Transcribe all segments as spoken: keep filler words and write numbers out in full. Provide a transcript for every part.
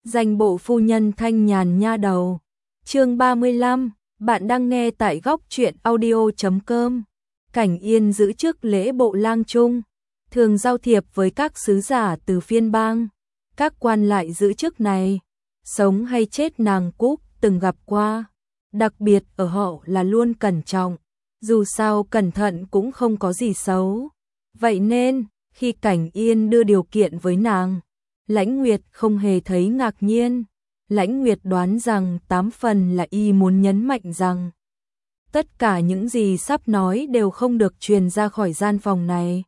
Danh bộ phu nhân thanh nhàn nha đầu. Chương ba mươi lăm, bạn đang nghe tại góc truyện audio chấm com. Cảnh Yên giữ chức lễ bộ lang trung, thường giao thiệp với các sứ giả từ phiên bang. Các quan lại giữ chức này, sống hay chết nàng Cúc từng gặp qua. Đặc biệt ở họ là luôn cẩn trọng, dù sao cẩn thận cũng không có gì xấu. Vậy nên, khi Cảnh Yên đưa điều kiện với nàng, Lãnh Nguyệt không hề thấy ngạc nhiên. Lãnh Nguyệt đoán rằng tám phần là y muốn nhấn mạnh rằng tất cả những gì sắp nói đều không được truyền ra khỏi gian phòng này.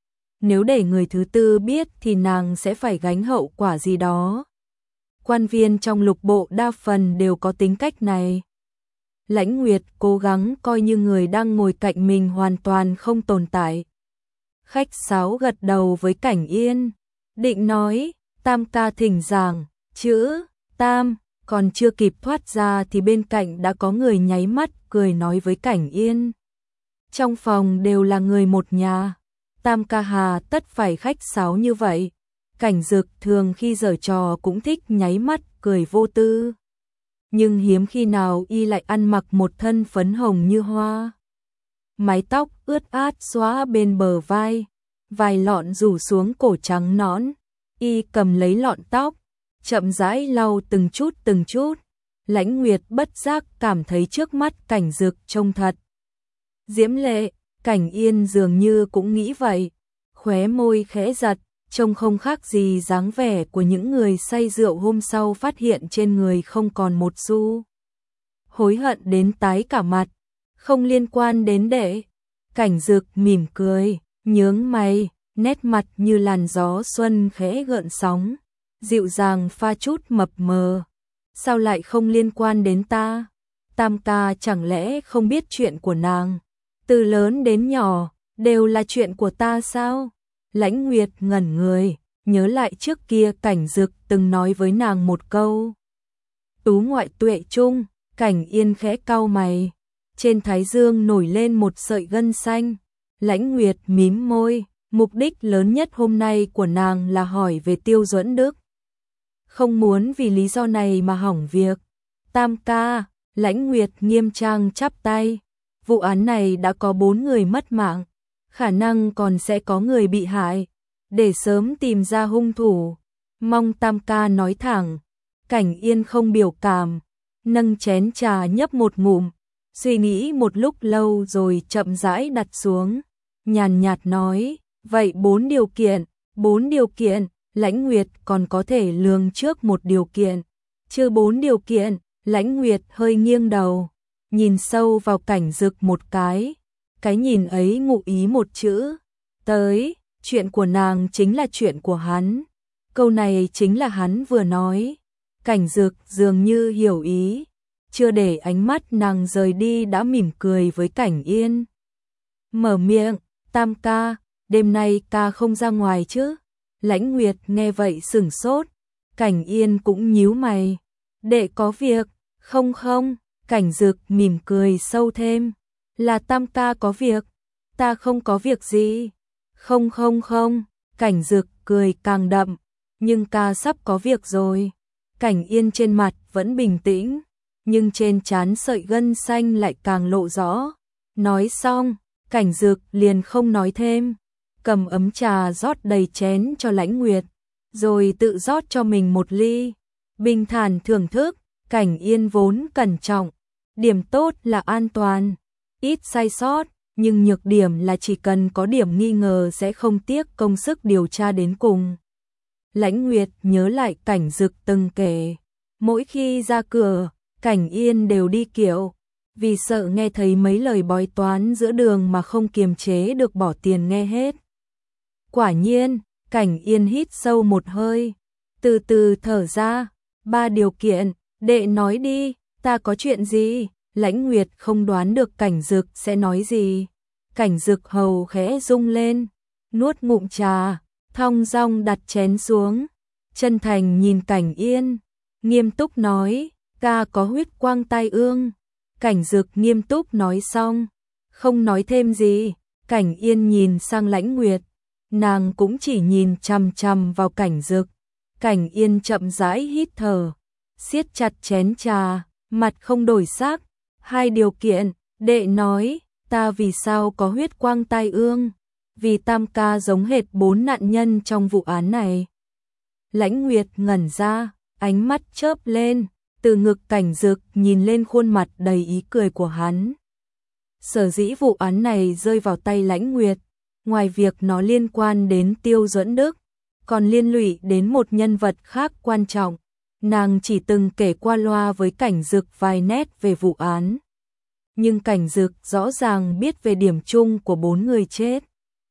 Nếu để người thứ tư biết thì nàng sẽ phải gánh hậu quả gì đó. Quan viên trong lục bộ đa phần đều có tính cách này. Lãnh Nguyệt cố gắng coi như người đang ngồi cạnh mình hoàn toàn không tồn tại. Khách sáo gật đầu với Cảnh Yên, định nói, Tam ca thỉnh giảng, chữ Tam, còn chưa kịp thoát ra thì bên cạnh đã có người nháy mắt cười nói với Cảnh Yên. Trong phòng đều là người một nhà, Tam ca hà tất phải khách sáo như vậy. Cảnh Dực thường khi giở trò cũng thích nháy mắt cười vô tư, nhưng hiếm khi nào y lại ăn mặc một thân phấn hồng như hoa. Mái tóc ướt át xóa bên bờ vai, vài lọn rủ xuống cổ trắng nõn. Y cầm lấy lọn tóc, chậm rãi lau từng chút từng chút. Lãnh Nguyệt bất giác cảm thấy trước mắt Cảnh Dực trông thật diễm lệ. Cảnh Yên dường như cũng nghĩ vậy, khóe môi khẽ giật, trông không khác gì dáng vẻ của những người say rượu hôm sau phát hiện trên người không còn một xu. Hối hận đến tái cả mặt, không liên quan đến đệ. Cảnh Dực mỉm cười, nhướng mày, nét mặt như làn gió xuân khẽ gợn sóng, dịu dàng pha chút mập mờ. Sao lại không liên quan đến ta? Tam ca chẳng lẽ không biết chuyện của nàng? Từ lớn đến nhỏ, đều là chuyện của ta sao? Lãnh Nguyệt ngẩn người, nhớ lại trước kia Cảnh Dực từng nói với nàng một câu. Tú ngoại tuệ trung. Cảnh Yên khẽ cau mày, trên thái dương nổi lên một sợi gân xanh. Lãnh Nguyệt mím môi, mục đích lớn nhất hôm nay của nàng là hỏi về Tiêu Duẫn Đức. Không muốn vì lý do này mà hỏng việc. Tam ca, Lãnh Nguyệt nghiêm trang chắp tay. Vụ án này đã có bốn người mất mạng, khả năng còn sẽ có người bị hại. Để sớm tìm ra hung thủ, mong Tam ca nói thẳng. Cảnh Yên không biểu cảm, nâng chén trà nhấp một ngụm, suy nghĩ một lúc lâu rồi chậm rãi đặt xuống, nhàn nhạt nói, vậy bốn điều kiện, bốn điều kiện. Lãnh Nguyệt còn có thể lường trước một điều kiện, chưa bốn điều kiện. Lãnh Nguyệt hơi nghiêng đầu, nhìn sâu vào Cảnh Dực một cái, cái nhìn ấy ngụ ý một chữ, tới. Chuyện của nàng chính là chuyện của hắn, câu này chính là hắn vừa nói. Cảnh Dực dường như hiểu ý, chưa để ánh mắt nàng rời đi đã mỉm cười với Cảnh Yên. Mở miệng, Tam ca, đêm nay ca không ra ngoài chứ? Lãnh Nguyệt nghe vậy sửng sốt, Cảnh Yên cũng nhíu mày. Đệ có việc, không không, Cảnh Dực mỉm cười sâu thêm. Là Tam ca có việc, ta không có việc gì. Không không không, Cảnh Dực cười càng đậm, nhưng ca sắp có việc rồi. Cảnh Yên trên mặt vẫn bình tĩnh, nhưng trên trán sợi gân xanh lại càng lộ rõ. Nói xong, Cảnh Dực liền không nói thêm, cầm ấm trà rót đầy chén cho Lãnh Nguyệt, rồi tự rót cho mình một ly, bình thản thưởng thức. Cảnh Yên vốn cẩn trọng, điểm tốt là an toàn, ít sai sót, nhưng nhược điểm là chỉ cần có điểm nghi ngờ sẽ không tiếc công sức điều tra đến cùng. Lãnh Nguyệt nhớ lại Cảnh Dực từng kể, mỗi khi ra cửa, Cảnh Yên đều đi kiệu, vì sợ nghe thấy mấy lời bói toán giữa đường mà không kiềm chế được bỏ tiền nghe hết. Quả nhiên, Cảnh Yên hít sâu một hơi, từ từ thở ra. Ba điều kiện, đệ nói đi, ta có chuyện gì? Lãnh Nguyệt không đoán được Cảnh Dực sẽ nói gì. Cảnh Dực hầu khẽ rung lên, nuốt ngụm trà, thong dong đặt chén xuống, chân thành nhìn Cảnh Yên, nghiêm túc nói, ca có huyết quang tai ương. Cảnh Dực nghiêm túc nói xong, không nói thêm gì. Cảnh Yên nhìn sang Lãnh Nguyệt, nàng cũng chỉ nhìn chằm chằm vào Cảnh Dực, Cảnh Yên chậm rãi hít thở, siết chặt chén trà, mặt không đổi sắc. Hai điều kiện, đệ nói, ta vì sao có huyết quang tai ương? Vì Tam ca giống hệt bốn nạn nhân trong vụ án này. Lãnh Nguyệt ngẩn ra, ánh mắt chớp lên, từ ngực Cảnh Dực nhìn lên khuôn mặt đầy ý cười của hắn. Sở dĩ vụ án này rơi vào tay Lãnh Nguyệt, ngoài việc nó liên quan đến Tiêu Duẫn Đức, còn liên lụy đến một nhân vật khác quan trọng. Nàng chỉ từng kể qua loa với Cảnh Dực vài nét về vụ án. Nhưng Cảnh Dực rõ ràng biết về điểm chung của bốn người chết.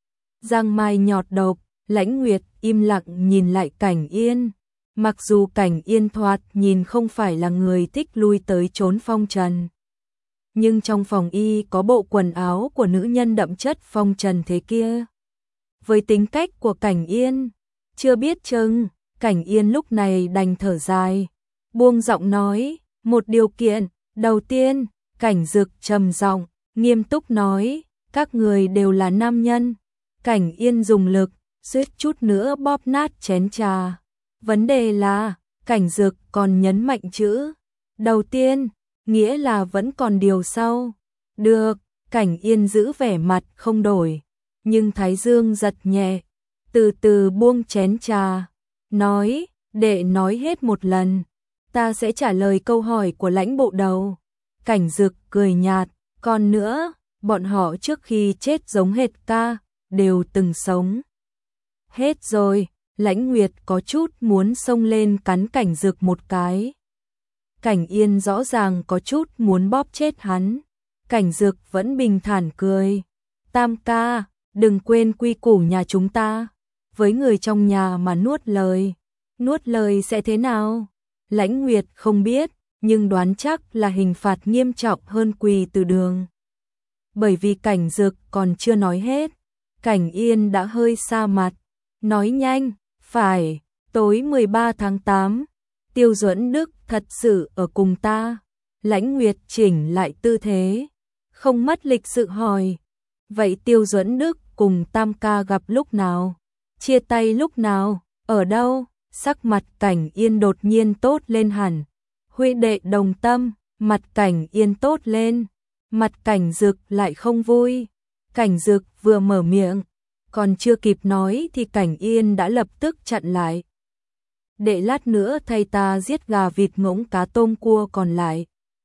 Giang Mai nhọt độc, Lãnh Nguyệt im lặng nhìn lại Cảnh Yên. Mặc dù Cảnh Yên thoạt nhìn không phải là người thích lui tới trốn phong trần, nhưng trong phòng y có bộ quần áo của nữ nhân đậm chất phong trần thế kia. Với tính cách của Cảnh Yên, chưa biết chừng, Cảnh Yên lúc này đành thở dài, buông giọng nói, một điều kiện, đầu tiên, Cảnh Dực trầm giọng, nghiêm túc nói, các người đều là nam nhân. Cảnh Yên dùng lực, suýt chút nữa bóp nát chén trà. Vấn đề là, Cảnh Dực còn nhấn mạnh chữ đầu tiên, nghĩa là vẫn còn điều sau. Được, Cảnh Yên giữ vẻ mặt không đổi, nhưng thái dương giật nhẹ, từ từ buông chén trà, nói, đệ nói hết một lần, ta sẽ trả lời câu hỏi của Lãnh bộ đầu. Cảnh Dực cười nhạt, còn nữa, bọn họ trước khi chết giống hệt ca, đều từng sống. Hết rồi. Lãnh Nguyệt có chút muốn xông lên cắn Cảnh Dực một cái. Cảnh Yên rõ ràng có chút muốn bóp chết hắn. Cảnh Dực vẫn bình thản cười. Tam ca, đừng quên quy củ nhà chúng ta. Với người trong nhà mà nuốt lời. Nuốt lời sẽ thế nào? Lãnh Nguyệt không biết, nhưng đoán chắc là hình phạt nghiêm trọng hơn quỳ từ đường. Bởi vì Cảnh Dực còn chưa nói hết, Cảnh Yên đã hơi xa mặt. Nói nhanh. Phải, tối mười ba tháng tám, Tiêu Duẫn Đức thật sự ở cùng ta. Lãnh Nguyệt chỉnh lại tư thế, không mất lịch sự hỏi. Vậy Tiêu Duẫn Đức cùng Tam ca gặp lúc nào? Chia tay lúc nào? Ở đâu? Sắc mặt Cảnh Yên đột nhiên tốt lên hẳn. Huy đệ đồng tâm, mặt Cảnh Yên tốt lên. Mặt Cảnh Dực lại không vui. Cảnh Dực vừa mở miệng, còn chưa kịp nói thì Cảnh Yên đã lập tức chặn lại. Để lát nữa thay ta giết gà vịt ngỗng cá tôm cua còn lại.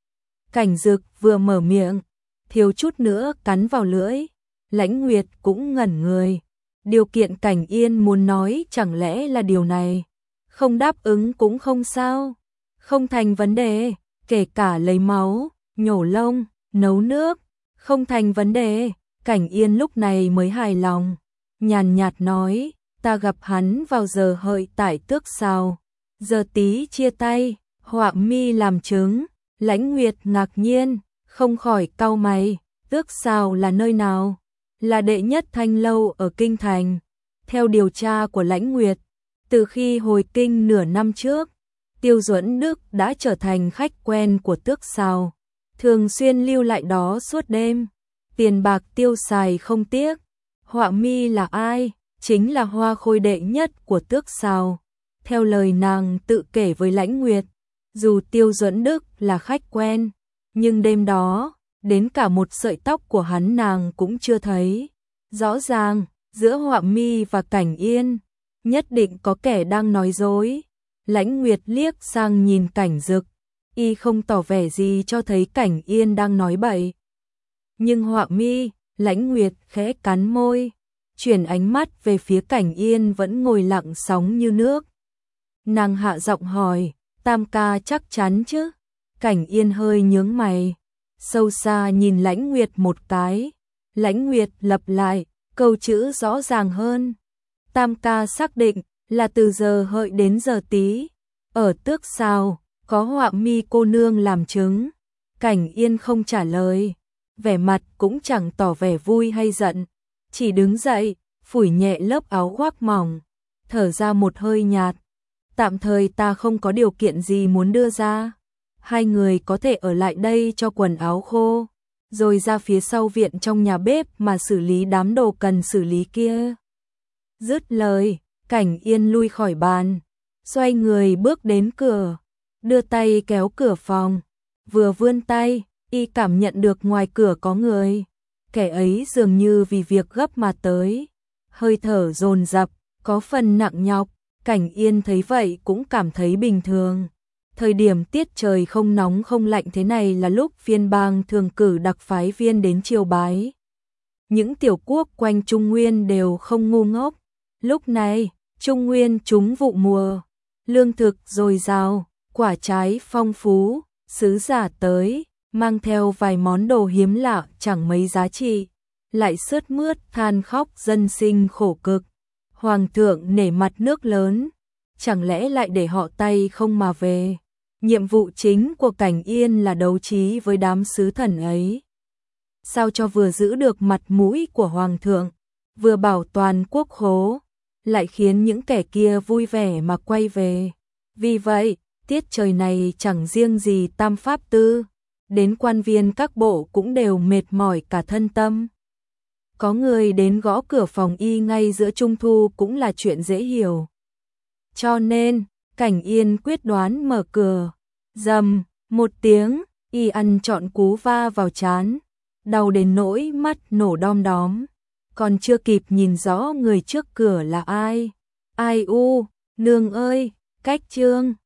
Cảnh Dực vừa mở miệng, thiếu chút nữa cắn vào lưỡi. Lãnh Nguyệt cũng ngẩn người. Điều kiện Cảnh Yên muốn nói chẳng lẽ là điều này? Không đáp ứng cũng không sao. Không thành vấn đề, kể cả lấy máu, nhổ lông, nấu nước. Không thành vấn đề, Cảnh Yên lúc này mới hài lòng. Nhàn nhạt nói, ta gặp hắn vào giờ hợi tại Tước Sào. Giờ tí chia tay, họa mi làm chứng. Lãnh Nguyệt ngạc nhiên, không khỏi cau mày. Tước Sào là nơi nào? Là đệ nhất thanh lâu ở Kinh Thành. Theo điều tra của Lãnh Nguyệt, từ khi hồi kinh nửa năm trước, Tiêu Duẫn Đức đã trở thành khách quen của Tước Sào, thường xuyên lưu lại đó suốt đêm. Tiền bạc tiêu xài không tiếc. Họa mi là ai? Chính là hoa khôi đệ nhất của Tước Sào. Theo lời nàng tự kể với Lãnh Nguyệt, dù Tiêu Duẫn Đức là khách quen, nhưng đêm đó, đến cả một sợi tóc của hắn nàng cũng chưa thấy. Rõ ràng, giữa Họa mi và Cảnh Yên, nhất định có kẻ đang nói dối. Lãnh Nguyệt liếc sang nhìn Cảnh Dực, y không tỏ vẻ gì cho thấy Cảnh Yên đang nói bậy. Nhưng Họa mi, Lãnh Nguyệt khẽ cắn môi, chuyển ánh mắt về phía Cảnh Yên vẫn ngồi lặng sóng như nước. Nàng hạ giọng hỏi, Tam ca chắc chắn chứ? Cảnh Yên hơi nhướng mày, sâu xa nhìn Lãnh Nguyệt một cái. Lãnh Nguyệt lặp lại, câu chữ rõ ràng hơn. Tam ca xác định là từ giờ hợi đến giờ tí. Ở Tước Sào, có Họa mi cô nương làm chứng. Cảnh Yên không trả lời, vẻ mặt cũng chẳng tỏ vẻ vui hay giận, chỉ đứng dậy, phủi nhẹ lớp áo khoác mỏng, thở ra một hơi nhạt. Tạm thời ta không có điều kiện gì muốn đưa ra. Hai người có thể ở lại đây cho quần áo khô, rồi ra phía sau viện trong nhà bếp mà xử lý đám đồ cần xử lý kia. Dứt lời, Cảnh Yên lui khỏi bàn, xoay người bước đến cửa, đưa tay kéo cửa phòng, vừa vươn tay, y cảm nhận được ngoài cửa có người, kẻ ấy dường như vì việc gấp mà tới, hơi thở dồn dập, có phần nặng nhọc, Cảnh Yên thấy vậy cũng cảm thấy bình thường. Thời điểm tiết trời không nóng không lạnh thế này là lúc phiên bang thường cử đặc phái viên đến triều bái. Những tiểu quốc quanh Trung Nguyên đều không ngu ngốc. Lúc này, Trung Nguyên trúng vụ mùa, lương thực dồi dào, quả trái phong phú, sứ giả tới, mang theo vài món đồ hiếm lạ chẳng mấy giá trị, lại sướt mướt than khóc dân sinh khổ cực. Hoàng thượng nể mặt nước lớn, chẳng lẽ lại để họ tay không mà về. Nhiệm vụ chính của Cảnh Yên là đấu trí với đám sứ thần ấy. Sao cho vừa giữ được mặt mũi của Hoàng thượng, vừa bảo toàn quốc khố, lại khiến những kẻ kia vui vẻ mà quay về. Vì vậy, tiết trời này chẳng riêng gì Tam Pháp Tư, đến quan viên các bộ cũng đều mệt mỏi cả thân tâm. Có người đến gõ cửa phòng y ngay giữa trung thu cũng là chuyện dễ hiểu. Cho nên, Cảnh Yên quyết đoán mở cửa. Rầm, một tiếng, y ăn trọn cú va vào trán, đau đến nỗi mắt nổ đom đóm. Còn chưa kịp nhìn rõ người trước cửa là ai. Ai u, nương ơi, Cách Trương.